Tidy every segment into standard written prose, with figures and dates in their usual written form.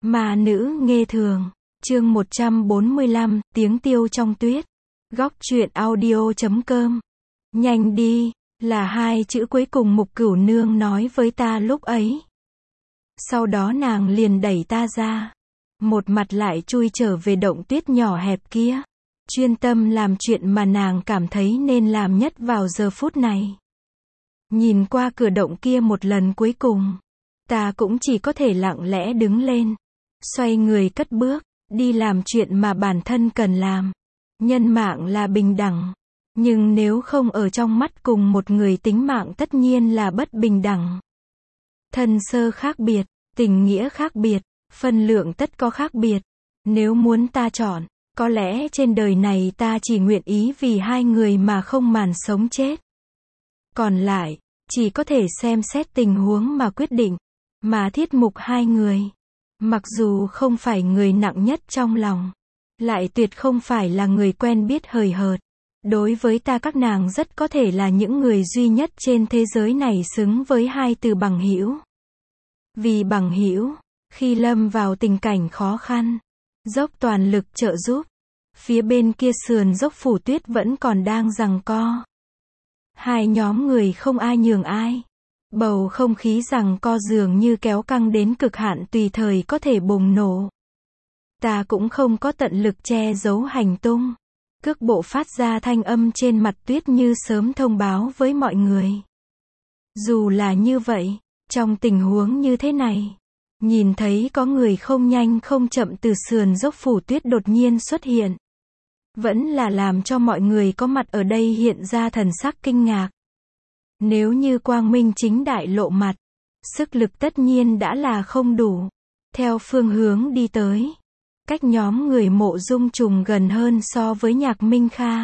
Ma nữ nghê thường, chương 145, tiếng tiêu trong tuyết. Góc truyện audio.com. Nhanh đi, là hai chữ cuối cùng Mục Cửu Nương nói với ta lúc ấy. Sau đó nàng liền đẩy ta ra. Một mặt lại chui trở về động tuyết nhỏ hẹp kia. Chuyên tâm làm chuyện mà nàng cảm thấy nên làm nhất vào giờ phút này. Nhìn qua cửa động kia một lần cuối cùng. Ta cũng chỉ có thể lặng lẽ đứng lên. Xoay người cất bước, đi làm chuyện mà bản thân cần làm. Nhân mạng là bình đẳng. Nhưng nếu không ở trong mắt cùng một người tính mạng tất nhiên là bất bình đẳng. Thân sơ khác biệt, tình nghĩa khác biệt, phân lượng tất có khác biệt. Nếu muốn ta chọn, có lẽ trên đời này ta chỉ nguyện ý vì hai người mà không màn sống chết. Còn lại, chỉ có thể xem xét tình huống mà quyết định. Mà Thiết Mục hai người, mặc dù không phải người nặng nhất trong lòng, lại tuyệt không phải là người quen biết hời hợt. Đối với ta các nàng rất có thể là những người duy nhất trên thế giới này xứng với hai từ bằng hữu. Vì bằng hữu, khi lâm vào tình cảnh khó khăn, dốc toàn lực trợ giúp. Phía bên kia sườn dốc phủ tuyết vẫn còn đang giằng co. Hai nhóm người không ai nhường ai. Bầu không khí giằng co dường như kéo căng đến cực hạn tùy thời có thể bùng nổ. Ta cũng không có tận lực che giấu hành tung. Cước bộ phát ra thanh âm trên mặt tuyết như sớm thông báo với mọi người. Dù là như vậy, trong tình huống như thế này, nhìn thấy có người không nhanh không chậm từ sườn dốc phủ tuyết đột nhiên xuất hiện. Vẫn là làm cho mọi người có mặt ở đây hiện ra thần sắc kinh ngạc. Nếu như quang minh chính đại lộ mặt, sức lực tất nhiên đã là không đủ. Theo phương hướng đi tới, cách nhóm người Mộ Dung Trùng gần hơn so với Nhạc Minh Kha.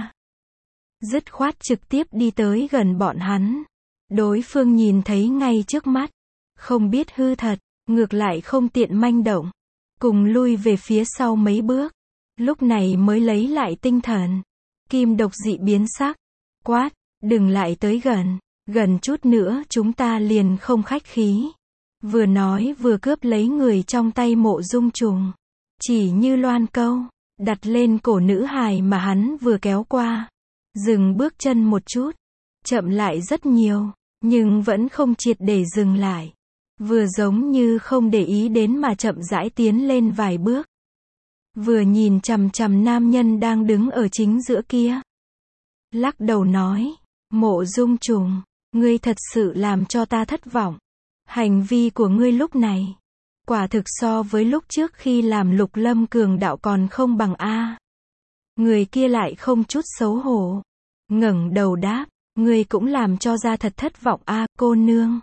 Dứt khoát trực tiếp đi tới gần bọn hắn. Đối phương nhìn thấy ngay trước mắt, không biết hư thật, ngược lại không tiện manh động, cùng lui về phía sau mấy bước. Lúc này mới lấy lại tinh thần. Kim Độc dị biến sắc, quát, đừng lại tới gần, gần chút nữa chúng ta liền không khách khí. Vừa nói vừa cướp lấy người trong tay Mộ Dung Trùng. Chỉ như loan câu, đặt lên cổ nữ hài mà hắn vừa kéo qua. Dừng bước chân một chút, chậm lại rất nhiều, nhưng vẫn không triệt để dừng lại. Vừa giống như không để ý đến mà chậm rãi tiến lên vài bước. Vừa nhìn chằm chằm nam nhân đang đứng ở chính giữa kia. Lắc đầu nói, Mộ Dung Trùng, ngươi thật sự làm cho ta thất vọng. Hành vi của ngươi lúc này, quả thực so với lúc trước khi làm Lục Lâm cường đạo còn không bằng a. Người kia lại không chút xấu hổ. Ngẩng đầu đáp, ngươi cũng làm cho ra thật thất vọng a, cô nương.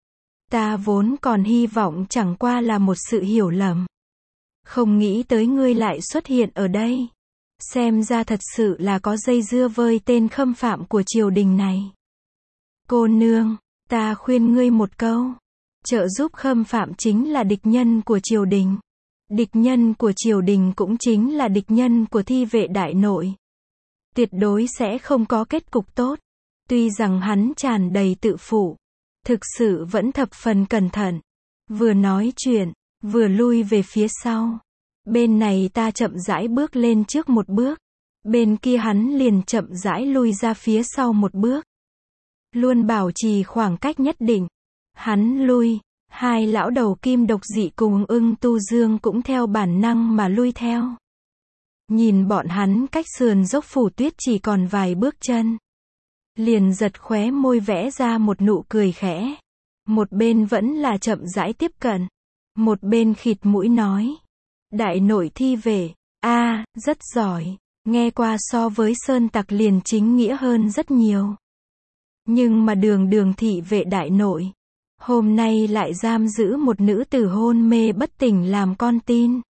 Ta vốn còn hy vọng chẳng qua là một sự hiểu lầm. Không nghĩ tới ngươi lại xuất hiện ở đây. Xem ra thật sự là có dây dưa với tên khâm phạm của triều đình này. Cô nương, ta khuyên ngươi một câu. Trợ giúp khâm phạm chính là địch nhân của triều đình. Địch nhân của triều đình cũng chính là địch nhân của Thi Vệ đại nội. Tuyệt đối sẽ không có kết cục tốt. Tuy rằng hắn tràn đầy tự phụ, thực sự vẫn thập phần cẩn thận. Vừa nói chuyện, vừa lui về phía sau. Bên này ta chậm rãi bước lên trước một bước. Bên kia hắn liền chậm rãi lui ra phía sau một bước. Luôn bảo trì khoảng cách nhất định. Hắn lui, hai lão đầu Kim Độc dị cùng Ưng Tu Dương cũng theo bản năng mà lui theo. Nhìn bọn hắn cách sườn dốc phủ tuyết chỉ còn vài bước chân. Liền giật khóe môi vẽ ra một nụ cười khẽ. Một bên vẫn là chậm rãi tiếp cận. Một bên khịt mũi nói. Đại nội Thi Vệ, rất giỏi. Nghe qua so với Sơn Tặc liền chính nghĩa hơn rất nhiều. Nhưng mà đường Thị Vệ đại nội, hôm nay lại giam giữ một nữ tử hôn mê bất tỉnh làm con tin.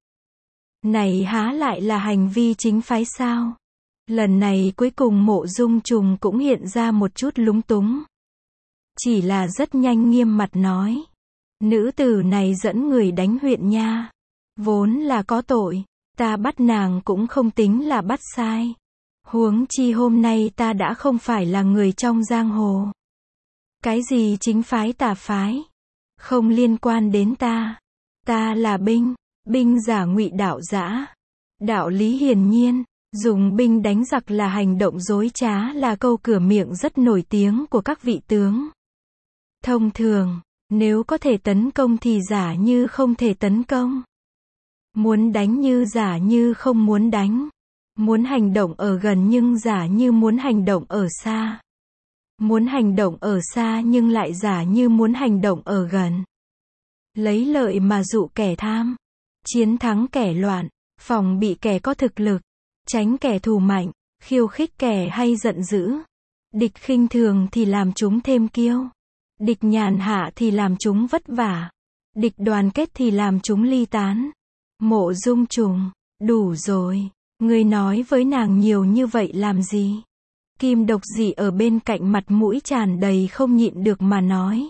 Này há lại là hành vi chính phái sao? Lần này cuối cùng Mộ Dung Trùng cũng hiện ra một chút lúng túng. Chỉ là rất nhanh nghiêm mặt nói. Nữ tử này dẫn người đánh huyện nha. Vốn là có tội, ta bắt nàng cũng không tính là bắt sai. Huống chi hôm nay ta đã không phải là người trong giang hồ. Cái gì chính phái tà phái? Không liên quan đến ta. Ta là binh, Binh giả ngụy đạo giã. Đạo lý hiển nhiên, dùng binh đánh giặc là hành động dối trá là câu cửa miệng rất nổi tiếng của các vị tướng. Thông thường, nếu có thể tấn công thì giả như không thể tấn công. Muốn đánh như giả như không muốn đánh. Muốn hành động ở gần nhưng giả như muốn hành động ở xa. Muốn hành động ở xa nhưng lại giả như muốn hành động ở gần. Lấy lợi mà dụ kẻ tham. Chiến thắng kẻ loạn. Phòng bị kẻ có thực lực. Tránh kẻ thù mạnh. Khiêu khích kẻ hay giận dữ. Địch khinh thường thì làm chúng thêm kiêu. Địch nhàn hạ thì làm chúng vất vả. Địch đoàn kết thì làm chúng ly tán. Mộ Dung Trùng, đủ rồi. Ngươi nói với nàng nhiều như vậy làm gì? Kim Độc Dị ở bên cạnh mặt mũi tràn đầy không nhịn được mà nói.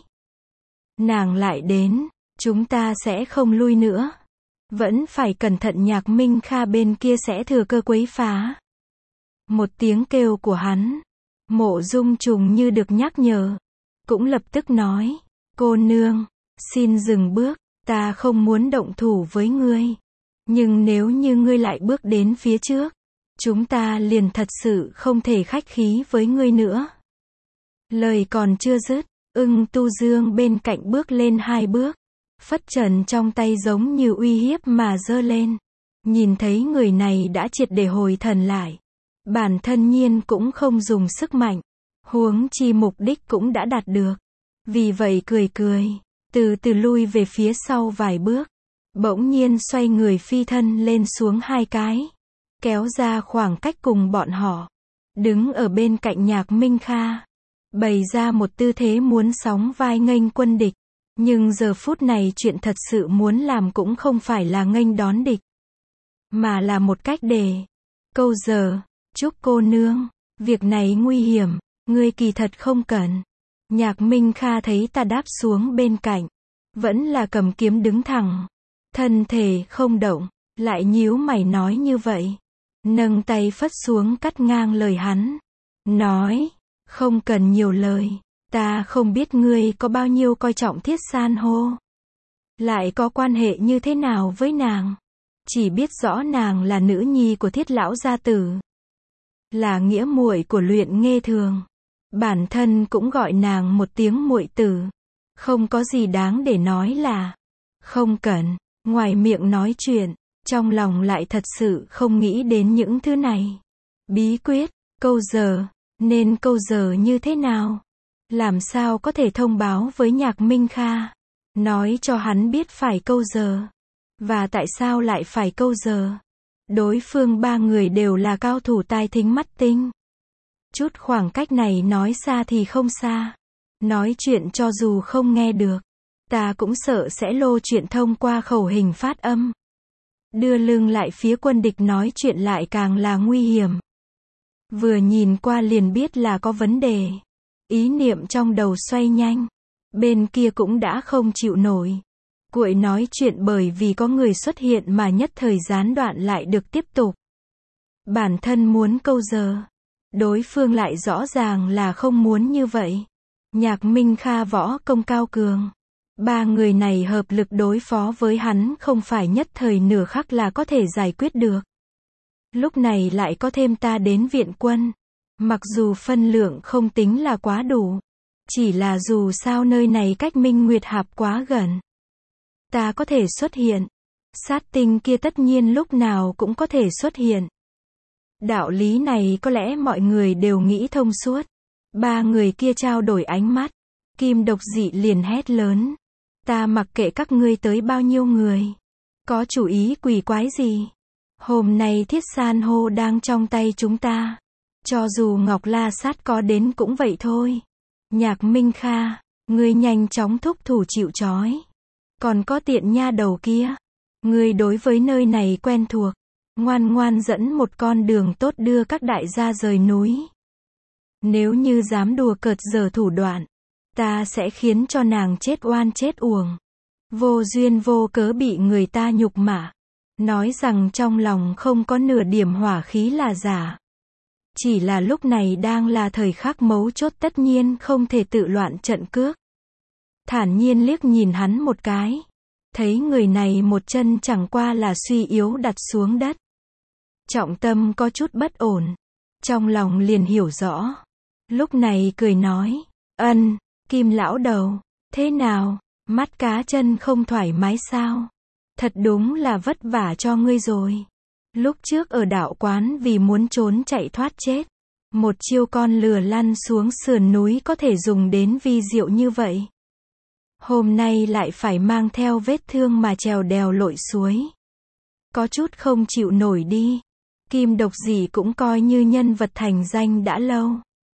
Nàng lại đến, chúng ta sẽ không lui nữa. Vẫn phải cẩn thận Nhạc Minh Kha bên kia sẽ thừa cơ quấy phá. Một tiếng kêu của hắn. Mộ Dung Trùng như được nhắc nhở. Cũng lập tức nói. Cô nương, xin dừng bước, ta không muốn động thủ với ngươi. Nhưng nếu như ngươi lại bước đến phía trước, chúng ta liền thật sự không thể khách khí với ngươi nữa. Lời còn chưa dứt, Ưng Tu Dương bên cạnh bước lên 2 bước. Phất trần trong tay giống như uy hiếp mà giơ lên. Nhìn thấy người này đã triệt để hồi thần lại. Bản thân nhiên cũng không dùng sức mạnh. Huống chi mục đích cũng đã đạt được. Vì vậy cười cười, từ từ lui về phía sau vài bước. Bỗng nhiên xoay người phi thân lên xuống 2 cái. Kéo ra khoảng cách cùng bọn họ. Đứng ở bên cạnh Nhạc Minh Kha. Bày ra một tư thế muốn sóng vai nghênh quân địch. Nhưng giờ phút này chuyện thật sự muốn làm cũng không phải là nghênh đón địch. Mà là một cách để. Câu giờ, chúc cô nương, việc này nguy hiểm, ngươi kỳ thật không cần. Nhạc Minh Kha thấy ta đáp xuống bên cạnh. Vẫn là cầm kiếm đứng thẳng. Thân thể không động, lại nhíu mày nói như vậy. Nâng tay phất xuống cắt ngang lời hắn. Nói, không cần nhiều lời. Ta không biết ngươi có bao nhiêu coi trọng Thiết San hô. Lại có quan hệ như thế nào với nàng. Chỉ biết rõ nàng là nữ nhi của Thiết lão gia tử. Là nghĩa muội của Luyện Nghê Thường. Bản thân cũng gọi nàng một tiếng muội tử. Không có gì đáng để nói là không cần. Ngoài miệng nói chuyện, trong lòng lại thật sự không nghĩ đến những thứ này. Bí quyết, câu giờ, nên câu giờ như thế nào? Làm sao có thể thông báo với Nhạc Minh Kha? Nói cho hắn biết phải câu giờ. Và tại sao lại phải câu giờ? Đối phương 3 người đều là cao thủ tai thính mắt tinh. Chút khoảng cách này nói xa thì không xa. Nói chuyện cho dù không nghe được. Ta cũng sợ sẽ lô chuyện thông qua khẩu hình phát âm. Đưa lưng lại phía quân địch nói chuyện lại càng là nguy hiểm. Vừa nhìn qua liền biết là có vấn đề. Ý niệm trong đầu xoay nhanh. Bên kia cũng đã không chịu nổi. Cuội nói chuyện bởi vì có người xuất hiện mà nhất thời gián đoạn lại được tiếp tục. Bản thân muốn câu giờ. Đối phương lại rõ ràng là không muốn như vậy. Nhạc Minh Kha võ công cao cường. 3 người này hợp lực đối phó với hắn không phải nhất thời nửa khắc là có thể giải quyết được. Lúc này lại có thêm ta đến viện quân. Mặc dù phân lượng không tính là quá đủ. Chỉ là dù sao nơi này cách Minh Nguyệt Hạp quá gần. Ta có thể xuất hiện. Sát tinh kia tất nhiên lúc nào cũng có thể xuất hiện. Đạo lý này có lẽ mọi người đều nghĩ thông suốt. 3 người kia trao đổi ánh mắt. Kim Độc Dị liền hét lớn. Ta mặc kệ các ngươi tới bao nhiêu người. Có chủ ý quỷ quái gì? Hôm nay Thiết San hô đang trong tay chúng ta. Cho dù Ngọc La Sát có đến cũng vậy thôi. Nhạc Minh Kha, ngươi nhanh chóng thúc thủ chịu trói. Còn có tiện nha đầu kia. Ngươi đối với nơi này quen thuộc. Ngoan ngoan dẫn một con đường tốt đưa các đại gia rời núi. Nếu như dám đùa cợt giở thủ đoạn, ta sẽ khiến cho nàng chết oan chết uổng. Vô duyên vô cớ bị người ta nhục mạ. Nói rằng trong lòng không có nửa điểm hỏa khí là giả. Chỉ là lúc này đang là thời khắc mấu chốt tất nhiên không thể tự loạn trận cước. Thản nhiên liếc nhìn hắn một cái. thấy người này một chân chẳng qua là suy yếu đặt xuống đất. Trọng Tâm có chút bất ổn, trong lòng liền hiểu rõ. Lúc này cười nói, Kim lão đầu, thế nào, mắt cá chân không thoải mái sao? Thật đúng là vất vả cho ngươi rồi. Lúc trước ở đạo quán vì muốn trốn chạy thoát chết, một chiêu con lừa lăn xuống sườn núi có thể dùng đến vi diệu như vậy. Hôm nay lại phải mang theo vết thương mà trèo đèo lội suối. Có chút không chịu nổi đi. Kim Độc Dị cũng coi như nhân vật thành danh đã lâu.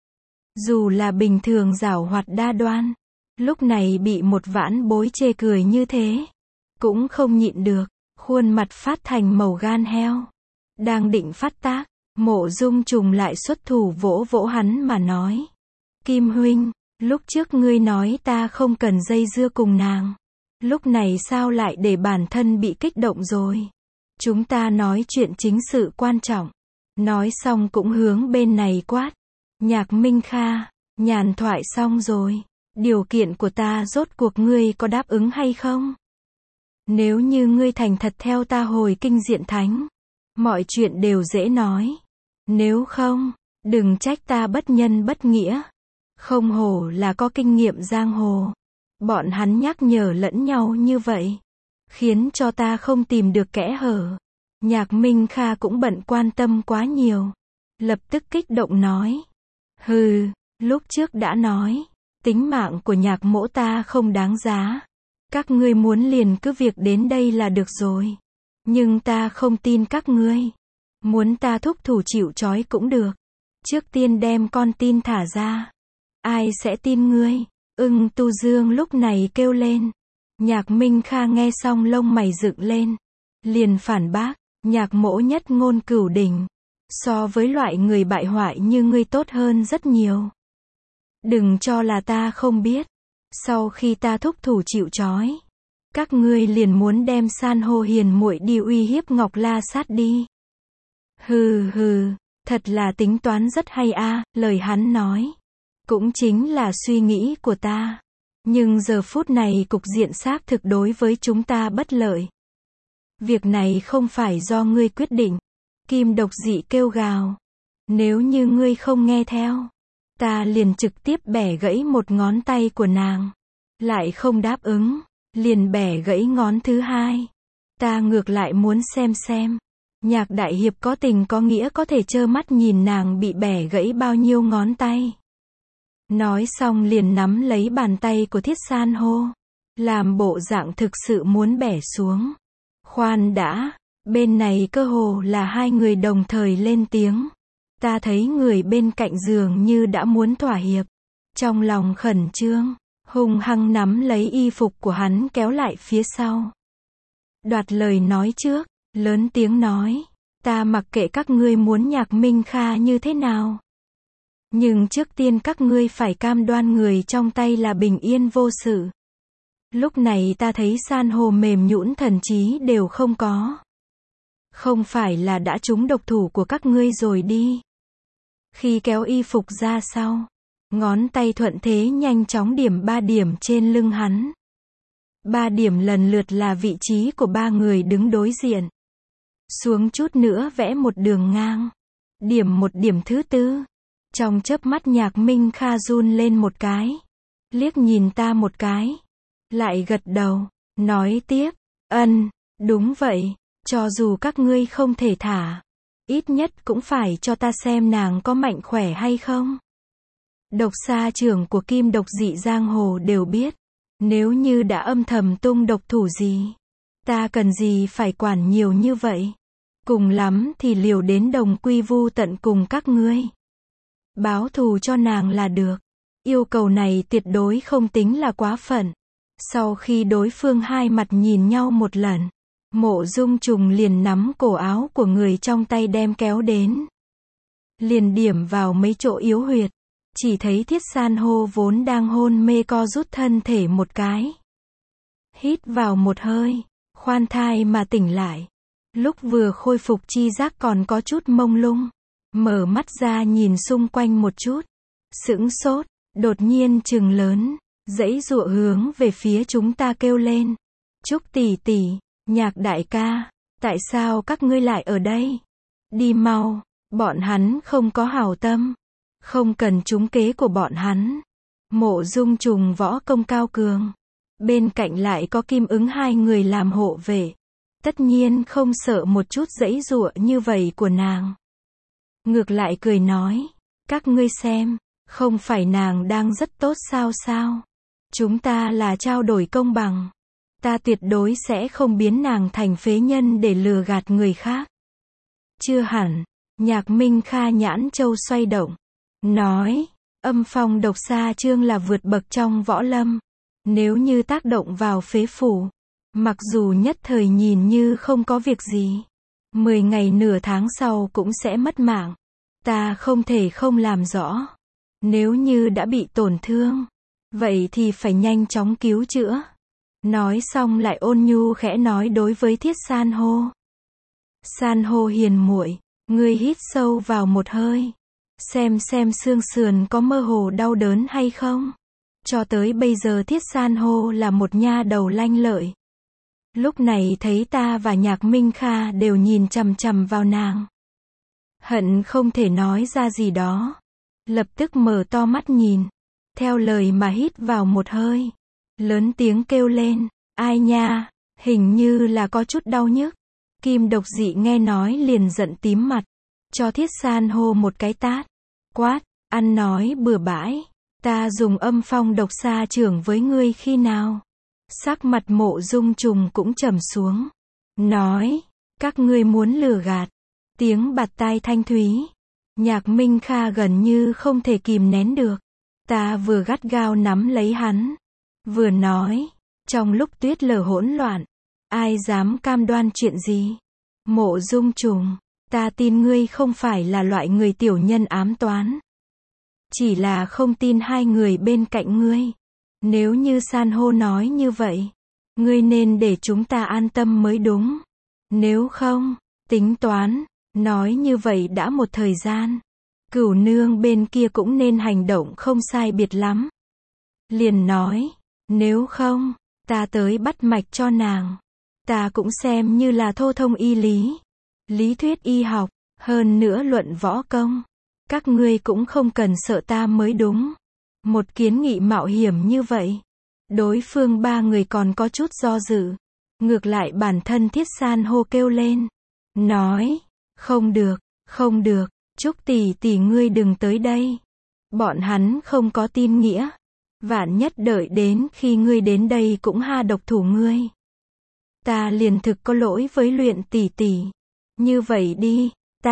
Dù là bình thường giảo hoạt đa đoan, lúc này bị một vãn bối chê cười như thế, cũng không nhịn được, khuôn mặt phát thành màu gan heo. Đang định phát tác, Mộ Dung Trùng lại xuất thủ vỗ vỗ hắn mà nói. Kim huynh, lúc trước ngươi nói ta không cần dây dưa cùng nàng. Lúc này sao lại để bản thân bị kích động rồi? Chúng ta nói chuyện chính sự quan trọng. Nói xong cũng hướng bên này quát. Nhạc Minh Kha, nhàn thoại xong rồi. Điều kiện của ta rốt cuộc ngươi có đáp ứng hay không? Nếu như ngươi thành thật theo ta hồi kinh diện thánh, mọi chuyện đều dễ nói. Nếu không, đừng trách ta bất nhân bất nghĩa. Không hổ là có kinh nghiệm giang hồ. Bọn hắn nhắc nhở lẫn nhau như vậy, khiến cho ta không tìm được kẽ hở. Nhạc Minh Kha cũng bận quan tâm quá nhiều. Lập tức kích động nói. Hừ, lúc trước đã nói, tính mạng của Nhạc mỗ ta không đáng giá. Các ngươi muốn liền cứ việc đến đây là được rồi. Nhưng ta không tin các ngươi. Muốn ta thúc thủ chịu trói cũng được. Trước tiên đem con tin thả ra. Ai sẽ tin ngươi? Ưng Tu Dương lúc này kêu lên. Nhạc Minh Kha nghe xong lông mày dựng lên. Liền phản bác, Nhạc mỗ nhất ngôn cửu đỉnh. So với loại người bại hoại như ngươi tốt hơn rất nhiều. Đừng cho là ta không biết. Sau khi ta thúc thủ chịu trói, các ngươi liền muốn đem San hô hiền muội đi uy hiếp Ngọc La Sát đi. Hừ hừ, thật là tính toán rất hay a, lời hắn nói. Cũng chính là suy nghĩ của ta. Nhưng giờ phút này cục diện xác thực đối với chúng ta bất lợi. Việc này không phải do ngươi quyết định. Kim Độc Dị kêu gào. Nếu như ngươi không nghe theo, ta liền trực tiếp bẻ gãy một ngón tay của nàng. Lại không đáp ứng, liền bẻ gãy ngón thứ hai. Ta ngược lại muốn xem. Nhạc đại hiệp có tình có nghĩa có thể trơ mắt nhìn nàng bị bẻ gãy bao nhiêu ngón tay. Nói xong liền nắm lấy bàn tay của Thiết San hô. Làm bộ dạng thực sự muốn bẻ xuống. Khoan đã, bên này cơ hồ là hai người đồng thời lên tiếng. Ta thấy người bên cạnh giường như đã muốn thỏa hiệp. Trong lòng khẩn trương, hung hăng nắm lấy y phục của hắn kéo lại phía sau. Đoạt lời nói trước, lớn tiếng nói. Ta mặc kệ các ngươi muốn Nhạc Minh Kha như thế nào. Nhưng trước tiên các ngươi phải cam đoan người trong tay là bình yên vô sự. Lúc này ta thấy san hô mềm nhũn thần trí đều không có. Không phải là đã trúng độc thủ của các ngươi rồi đi. Khi kéo y phục ra sau, ngón tay thuận thế nhanh chóng điểm 3 điểm trên lưng hắn. 3 điểm lần lượt là vị trí của 3 người đứng đối diện. Xuống chút nữa vẽ một đường ngang. Điểm một điểm thứ tư. Trong chớp mắt Nhạc Minh Kha run lên một cái. Liếc nhìn ta một cái. Lại gật đầu. Nói tiếp. Đúng vậy. Cho dù các ngươi không thể thả. Ít nhất cũng phải cho ta xem nàng có mạnh khỏe hay không. Độc xa trưởng của Kim Độc Dị giang hồ đều biết. Nếu như đã âm thầm tung độc thủ gì. Ta cần gì phải quản nhiều như vậy. Cùng lắm thì liều đến đồng quy vu tận cùng các ngươi. Báo thù cho nàng là được. Yêu cầu này tuyệt đối không tính là quá phận. Sau khi đối phương hai mặt nhìn nhau một lần, Mộ Dung Trùng liền nắm cổ áo của người trong tay đem kéo đến. Liền điểm vào mấy chỗ yếu huyệt. Chỉ thấy Thiết San hô vốn đang hôn mê co rút thân thể một cái. Hít vào một hơi, khoan thai mà tỉnh lại. Lúc vừa khôi phục chi giác còn có chút mông lung. Mở mắt ra nhìn xung quanh một chút. Sững sốt, đột nhiên trừng lớn, giãy giụa hướng về phía chúng ta kêu lên. Trúc tỷ tỷ, Nhạc đại ca, tại sao các ngươi lại ở đây? Đi mau, bọn hắn không có hảo tâm. Không cần trúng kế của bọn hắn. Mộ Dung Trùng võ công cao cường. Bên cạnh lại có Kim Ứng hai người làm hộ vệ. Tất nhiên không sợ một chút giãy giụa như vậy của nàng. Ngược lại cười nói, các ngươi xem, không phải nàng đang rất tốt sao? Chúng ta là trao đổi công bằng. Ta tuyệt đối sẽ không biến nàng thành phế nhân để lừa gạt người khác. Chưa hẳn, Nhạc Minh Kha nhãn châu xoay động. Nói, âm phong độc xa chương là vượt bậc trong võ lâm. Nếu như tác động vào phế phủ, mặc dù nhất thời nhìn như không có việc gì, 10 ngày nửa tháng sau cũng sẽ mất mạng. Ta không thể không làm rõ. Nếu như đã bị tổn thương, vậy thì phải nhanh chóng cứu chữa. Nói xong lại ôn nhu khẽ nói đối với Thiết San hô. San hô hiền muội, ngươi hít sâu vào một hơi. Xem xương sườn có mơ hồ đau đớn hay không. Cho tới bây giờ Thiết San hô là một nha đầu lanh lợi. Lúc này thấy ta và Nhạc Minh Kha đều nhìn chằm chằm vào nàng. Hận không thể nói ra gì đó. Lập tức mở to mắt nhìn. Theo lời mà hít vào một hơi. Lớn tiếng kêu lên, ai nha, hình như là có chút đau nhức. Kim Độc Dị nghe nói liền giận tím mặt. Cho Thiết San hô một cái tát. Quát, ăn nói bừa bãi. Ta dùng âm phong độc xa trưởng với ngươi khi nào? Sắc mặt Mộ Dung Trùng cũng trầm xuống. Nói, các ngươi muốn lừa gạt. Tiếng bạt tai thanh thúy. Nhạc Minh Kha gần như không thể kìm nén được. Ta vừa gắt gao nắm lấy hắn. Vừa nói, trong lúc tuyết lở hỗn loạn. Ai dám cam đoan chuyện gì? Mộ Dung Trùng, ta tin ngươi không phải là loại người tiểu nhân ám toán. Chỉ là không tin hai người bên cạnh ngươi. Nếu như San hô nói như vậy, ngươi nên để chúng ta an tâm mới đúng. Nếu không, tính toán, nói như vậy đã một thời gian. Cửu nương bên kia cũng nên hành động không sai biệt lắm. Liền nói, nếu không, ta tới bắt mạch cho nàng. Ta cũng xem như là thô thông y lý. Lý thuyết y học, hơn nữa luận võ công. Các ngươi cũng không cần sợ ta mới đúng. Một kiến nghị mạo hiểm như vậy. Đối phương ba người còn có chút do dự. Ngược lại bản thân Thiết San hô kêu lên. Nói, không được, Trúc tỷ tỷ ngươi đừng tới đây. Bọn hắn không có tin nghĩa. Vạn nhất đợi đến khi ngươi đến đây cũng ha độc thủ ngươi. Ta liền thực có lỗi với Luyện tỷ tỷ. Như vậy đi,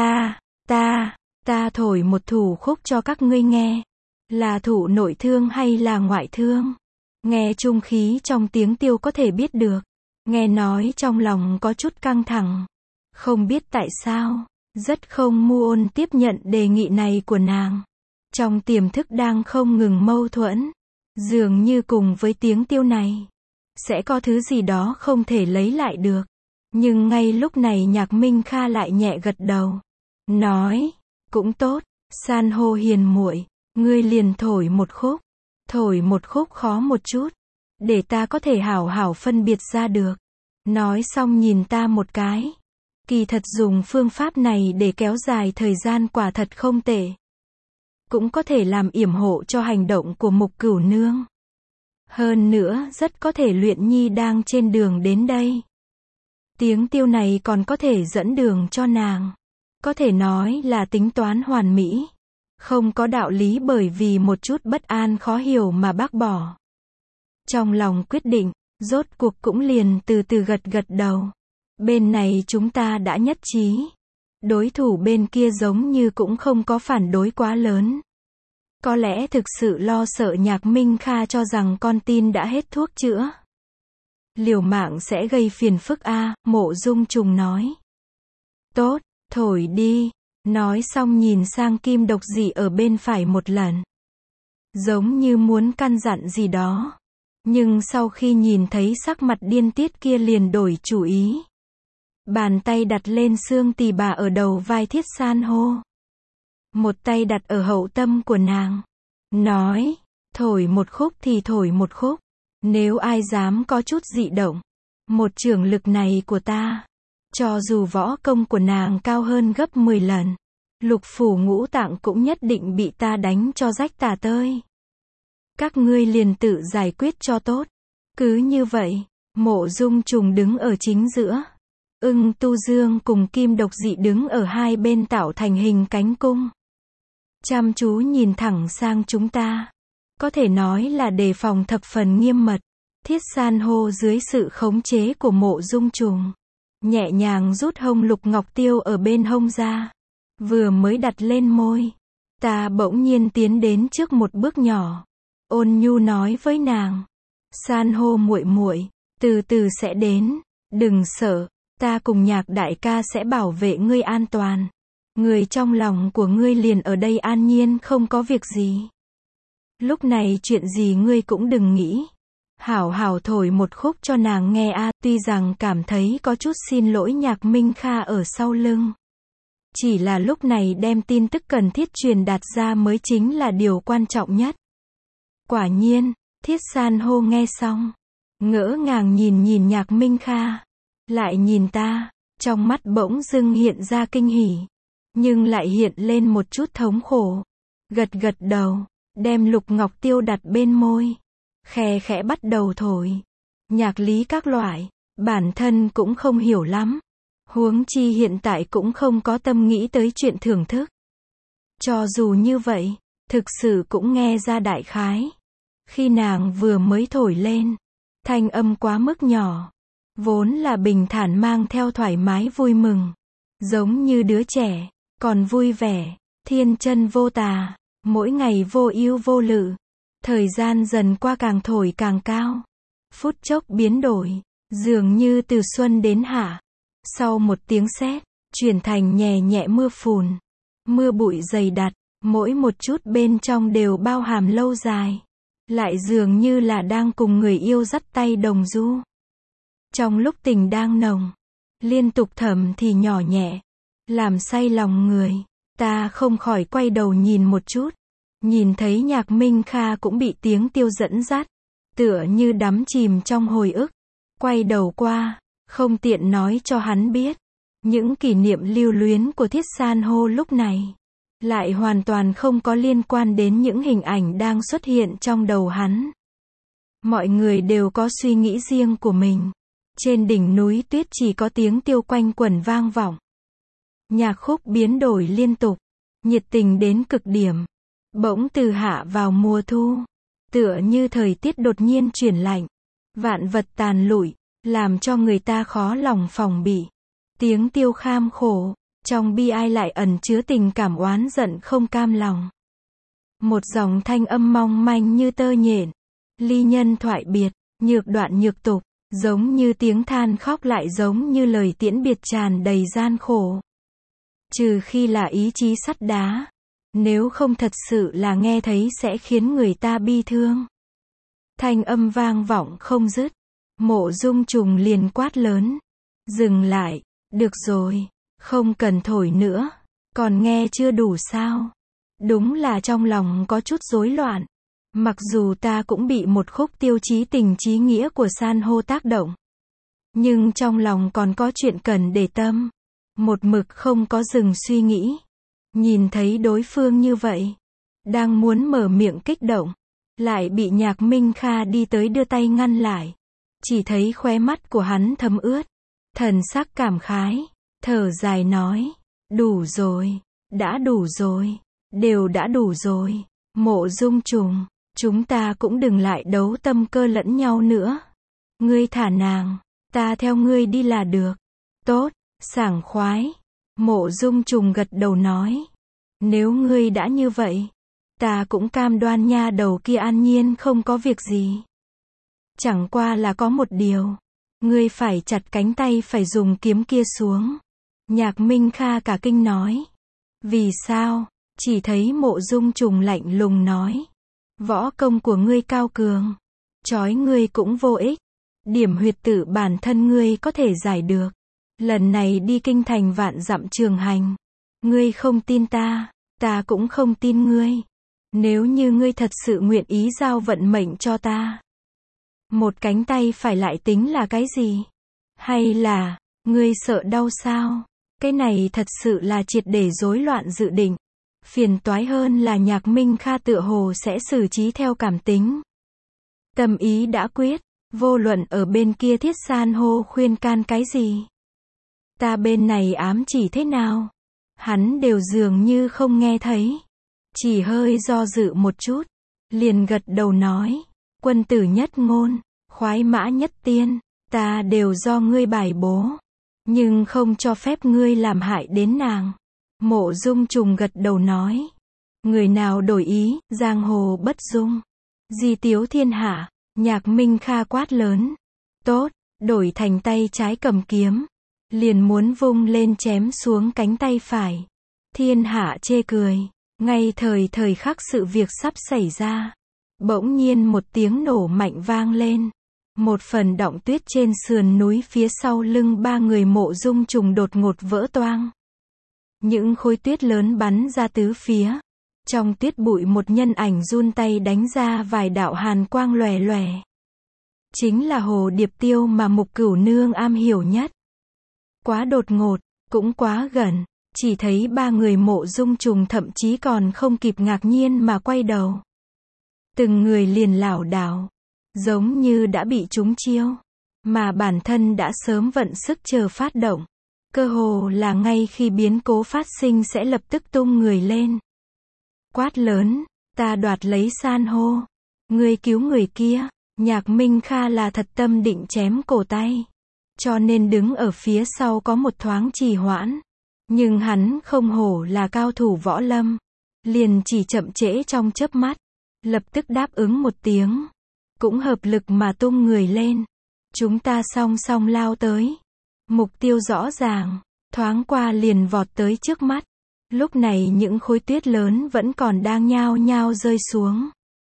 ta thổi một thủ khúc cho các ngươi nghe. Là thủ nội thương hay là ngoại thương? Nghe trung khí trong tiếng tiêu có thể biết được. Nghe nói trong lòng có chút căng thẳng. Không biết tại sao, rất không muôn tiếp nhận đề nghị này của nàng. Trong tiềm thức đang không ngừng mâu thuẫn. Dường như cùng với tiếng tiêu này, sẽ có thứ gì đó không thể lấy lại được. Nhưng ngay lúc này Nhạc Minh Kha lại nhẹ gật đầu. Nói, cũng tốt, San hô hiền muội, ngươi liền thổi một khúc. Thổi một khúc khó một chút, để ta có thể hảo hảo phân biệt ra được. Nói xong nhìn ta một cái. Kỳ thật dùng phương pháp này để kéo dài thời gian quả thật không tệ. Cũng có thể làm yểm hộ cho hành động của Mục Cửu Nương. Hơn nữa rất có thể Luyện Nhi đang trên đường đến đây. Tiếng tiêu này còn có thể dẫn đường cho nàng. Có thể nói là tính toán hoàn mỹ. Không có đạo lý bởi vì một chút bất an khó hiểu mà bác bỏ. Trong lòng quyết định, rốt cuộc cũng liền từ từ gật gật đầu. Bên này chúng ta đã nhất trí. Đối thủ bên kia giống như cũng không có phản đối quá lớn. Có lẽ thực sự lo sợ Nhạc Minh Kha cho rằng con tin đã hết thuốc chữa. Liều mạng sẽ gây phiền phức a, Mộ Dung Trùng nói. Tốt, thổi đi. Nói xong nhìn sang Kim Độc Dị ở bên phải một lần. Giống như muốn căn dặn gì đó. Nhưng sau khi nhìn thấy sắc mặt điên tiết kia liền đổi chủ ý. Bàn tay đặt lên xương tỳ bà ở đầu vai Thiết San hô. Một tay đặt ở hậu tâm của nàng. Nói, thổi một khúc thì thổi một khúc. Nếu ai dám có chút dị động, Một chưởng lực này của ta, cho dù võ công của nàng cao hơn gấp 10 lần, lục phủ ngũ tạng cũng nhất định bị ta đánh cho rách tả tơi. Các ngươi liền tự giải quyết cho tốt. Cứ như vậy, Mộ Dung Trùng đứng ở chính giữa. Ưng Tu Dương cùng Kim Độc Dị đứng ở hai bên tạo thành hình cánh cung. Chăm chú nhìn thẳng sang chúng ta. Có thể nói là đề phòng thập phần nghiêm mật. Thiết San hô dưới sự khống chế của Mộ Dung Trùng, nhẹ nhàng rút hông Lục Ngọc Tiêu ở bên hông ra. Vừa mới đặt lên môi, ta bỗng nhiên tiến đến trước một bước nhỏ. Ôn nhu nói với nàng, San hô muội muội, từ từ sẽ đến, đừng sợ, ta cùng Nhạc đại ca sẽ bảo vệ ngươi an toàn. Người trong lòng của ngươi liền ở đây an nhiên không có việc gì. Lúc này chuyện gì ngươi cũng đừng nghĩ. Hảo hảo thổi một khúc cho nàng nghe a. Tuy rằng cảm thấy có chút xin lỗi Nhạc Minh Kha ở sau lưng. Chỉ là lúc này đem tin tức cần thiết truyền đạt ra mới chính là điều quan trọng nhất. Quả nhiên, Thiết San hô nghe xong, ngỡ ngàng nhìn Nhạc Minh Kha, lại nhìn ta, trong mắt bỗng dưng hiện ra kinh hỉ, nhưng lại hiện lên một chút thống khổ. Gật gật đầu, đem Lục Ngọc Tiêu đặt bên môi, khe khẽ bắt đầu thổi. Nhạc lý các loại, bản thân cũng không hiểu lắm. Huống chi hiện tại cũng không có tâm nghĩ tới chuyện thưởng thức. Cho dù như vậy, thực sự cũng nghe ra đại khái. Khi nàng vừa mới thổi lên, thanh âm quá mức nhỏ, vốn là bình thản mang theo thoải mái vui mừng, giống như đứa trẻ, còn vui vẻ, thiên chân vô tà, mỗi ngày vô ưu vô lự. Thời gian dần qua càng thổi càng cao, phút chốc biến đổi, dường như từ xuân đến hạ. Sau một tiếng sét, chuyển thành nhẹ nhẹ mưa phùn, mưa bụi dày đặc, mỗi một chút bên trong đều bao hàm lâu dài, lại dường như là đang cùng người yêu dắt tay đồng du. Trong lúc tình đang nồng, liên tục thầm thì nhỏ nhẹ, làm say lòng người. Ta không khỏi quay đầu nhìn một chút, nhìn thấy Nhạc Minh Kha cũng bị tiếng tiêu dẫn dắt, tựa như đắm chìm trong hồi ức. Quay đầu qua, không tiện nói cho hắn biết, những kỷ niệm lưu luyến của Thiết San hô lúc này, lại hoàn toàn không có liên quan đến những hình ảnh đang xuất hiện trong đầu hắn. Mọi người đều có suy nghĩ riêng của mình. Trên đỉnh núi tuyết chỉ có tiếng tiêu quanh quẩn vang vọng. Nhạc khúc biến đổi liên tục, nhiệt tình đến cực điểm. Bỗng từ hạ vào mùa thu, tựa như thời tiết đột nhiên chuyển lạnh, vạn vật tàn lụi, làm cho người ta khó lòng phòng bị. Tiếng tiêu kham khổ, trong bi ai lại ẩn chứa tình cảm oán giận không cam lòng. Một dòng thanh âm mong manh như tơ nhện, ly nhân thoại biệt, nhược đoạn nhược tục, giống như tiếng than khóc lại giống như lời tiễn biệt tràn đầy gian khổ. Trừ khi là ý chí sắt đá, nếu không thật sự là nghe thấy sẽ khiến người ta bi thương. Thanh âm vang vọng không dứt, Mộ Dung Trùng liền quát lớn, dừng lại, được rồi, không cần thổi nữa, còn nghe chưa đủ sao? Đúng là trong lòng có chút rối loạn, mặc dù ta cũng bị một khúc tiêu chí tình chí nghĩa của san hô tác động, nhưng trong lòng còn có chuyện cần để tâm, một mực không có dừng suy nghĩ. Nhìn thấy đối phương như vậy, đang muốn mở miệng kích động, lại bị Nhạc Minh Kha đi tới đưa tay ngăn lại. Chỉ thấy khóe mắt của hắn thấm ướt, thần sắc cảm khái, thở dài nói, đủ rồi, đã đủ rồi, đều đã đủ rồi. Mộ Dung Trùng, chúng ta cũng đừng lại đấu tâm cơ lẫn nhau nữa. Ngươi thả nàng, ta theo ngươi đi là được. Tốt, sảng khoái. Mộ Dung Trùng gật đầu nói, nếu ngươi đã như vậy, ta cũng cam đoan nha đầu kia an nhiên không có việc gì. Chẳng qua là có một điều, ngươi phải chặt cánh tay phải dùng kiếm kia xuống. Nhạc Minh Kha cả kinh nói, vì sao? Chỉ thấy Mộ Dung Trùng lạnh lùng nói, võ công của ngươi cao cường, trói ngươi cũng vô ích, điểm huyệt tử bản thân ngươi có thể giải được. Lần này đi kinh thành vạn dặm trường hành, ngươi không tin ta, ta cũng không tin ngươi. Nếu như ngươi thật sự nguyện ý giao vận mệnh cho ta, Một cánh tay phải lại tính là cái gì? Hay là, ngươi sợ đau sao? Cái này thật sự là triệt để rối loạn dự định. Phiền toái hơn là Nhạc Minh Kha tựa hồ sẽ xử trí theo cảm tính. Tâm ý đã quyết, vô luận ở bên kia Thiết San hô khuyên can cái gì. Ta bên này ám chỉ thế nào? Hắn đều dường như không nghe thấy. Chỉ hơi do dự một chút. Liền gật đầu nói. Quân tử nhất ngôn, khoái mã nhất tiên. Ta đều do ngươi bài bố. Nhưng không cho phép ngươi làm hại đến nàng. Mộ Dung Trùng gật đầu nói. Người nào đổi ý, giang hồ bất dung. Di tiếu thiên hạ, Nhạc Minh Kha quát lớn. Tốt, đổi thành tay trái cầm kiếm. Liền muốn vung lên chém xuống cánh tay phải. Thiên hạ chê cười. Ngay thời khắc sự việc sắp xảy ra. Bỗng nhiên một tiếng nổ mạnh vang lên. Một phần đọng tuyết trên sườn núi phía sau lưng ba người Mộ Dung Trùng đột ngột vỡ toang. Những khối tuyết lớn bắn ra tứ phía. Trong tuyết bụi một nhân ảnh run tay đánh ra vài đạo hàn quang lòe lòe. Chính là Hồ Điệp Tiêu mà Mục Cửu Nương am hiểu nhất. Quá đột ngột, cũng quá gần. Chỉ thấy ba người Mộ Dung Trùng thậm chí còn không kịp ngạc nhiên mà quay đầu. Từng người liền lảo đảo. Giống như đã bị trúng chiêu. Mà bản thân đã sớm vận sức chờ phát động. Cơ hồ là ngay khi biến cố phát sinh sẽ lập tức tung người lên. Quát lớn, ta đoạt lấy san hô. Ngươi cứu người kia. Nhạc Minh Kha là thật tâm định chém cổ tay. Cho nên đứng ở phía sau có một thoáng trì hoãn. Nhưng hắn không hổ là cao thủ võ lâm. Liền chỉ chậm trễ trong chớp mắt. Lập tức đáp ứng một tiếng. Cũng hợp lực mà tung người lên. Chúng ta song song lao tới. Mục tiêu rõ ràng. Thoáng qua liền vọt tới trước mắt. Lúc này những khối tuyết lớn vẫn còn đang nhao nhao rơi xuống.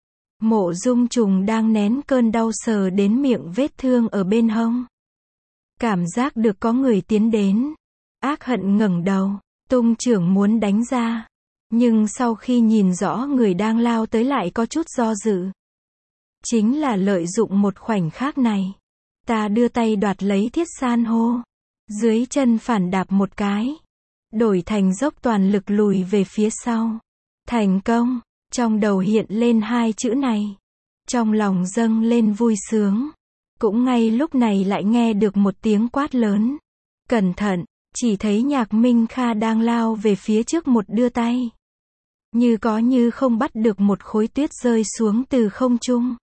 Mộ Dung Trùng đang nén cơn đau sờ đến miệng vết thương ở bên hông. Cảm giác được có người tiến đến. Ác hận ngẩng đầu, tung chưởng muốn đánh ra. Nhưng sau khi nhìn rõ người đang lao tới lại có chút do dự. Chính là lợi dụng một khoảnh khắc này. Ta đưa tay đoạt lấy thiết san hô. Dưới chân phản đạp một cái. Đổi thành dốc toàn lực lùi về phía sau. Thành công. Trong đầu hiện lên hai chữ này. Trong lòng dâng lên vui sướng. Cũng ngay lúc này lại nghe được một tiếng quát lớn. Cẩn thận, chỉ thấy Nhạc Minh Kha đang lao về phía trước một đưa tay. Như có như không bắt được một khối tuyết rơi xuống từ không trung.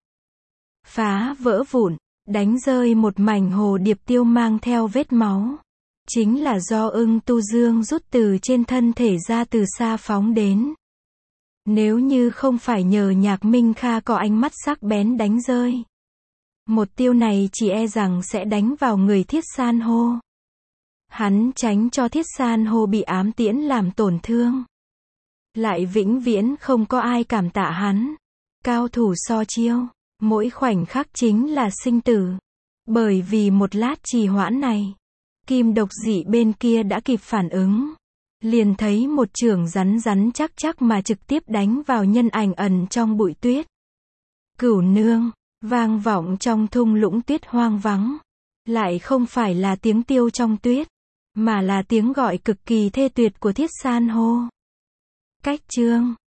Phá vỡ vụn, đánh rơi một mảnh hồ điệp tiêu mang theo vết máu. Chính là do Ưng Tu Dương rút từ trên thân thể ra từ xa phóng đến. Nếu như không phải nhờ Nhạc Minh Kha có ánh mắt sắc bén đánh rơi. Một tiêu này chỉ e rằng sẽ đánh vào người Thiết San hô. Hắn tránh cho Thiết San hô bị ám tiễn làm tổn thương. Lại vĩnh viễn không có ai cảm tạ hắn. Cao thủ so chiêu, mỗi khoảnh khắc chính là sinh tử. Bởi vì một lát trì hoãn này, Kim Độc Dị bên kia đã kịp phản ứng. Liền thấy một chưởng rắn rắn chắc chắc mà trực tiếp đánh vào nhân ảnh ẩn trong bụi tuyết. Cửu nương, vang vọng trong thung lũng tuyết hoang vắng. Lại không phải là tiếng tiêu trong tuyết, mà là tiếng gọi cực kỳ thê tuyệt của Thiết San hô. Cách chương